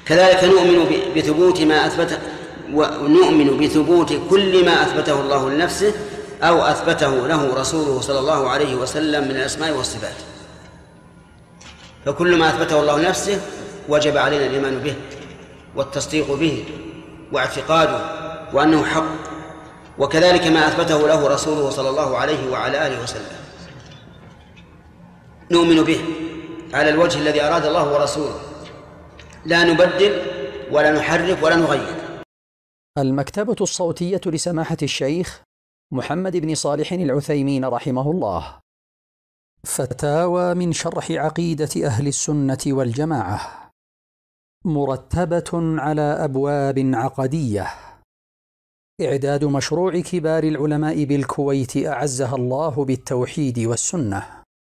كذلك نؤمن بثبوت كل ما أثبته الله لنفسه أو أثبته له رسوله صلى الله عليه وسلم من الأسماء والصفات. فكل ما أثبته الله لنفسه وجب علينا الإيمان به والتصديق به واعتقاده وأنه حق، وكذلك ما أثبته له رسوله صلى الله عليه وعلى آله وسلم نؤمن به على الوجه الذي أراد الله ورسوله، لا نبدل ولا نحرف ولا نغير. المكتبة الصوتية لسماحة الشيخ محمد بن صالح العثيمين رحمه الله. فتاوى من شرح عقيدة أهل السنة والجماعة، مرتبة على أبواب عقدية. إعداد مشروع كبار العلماء بالكويت أعزها الله بالتوحيد والسنة.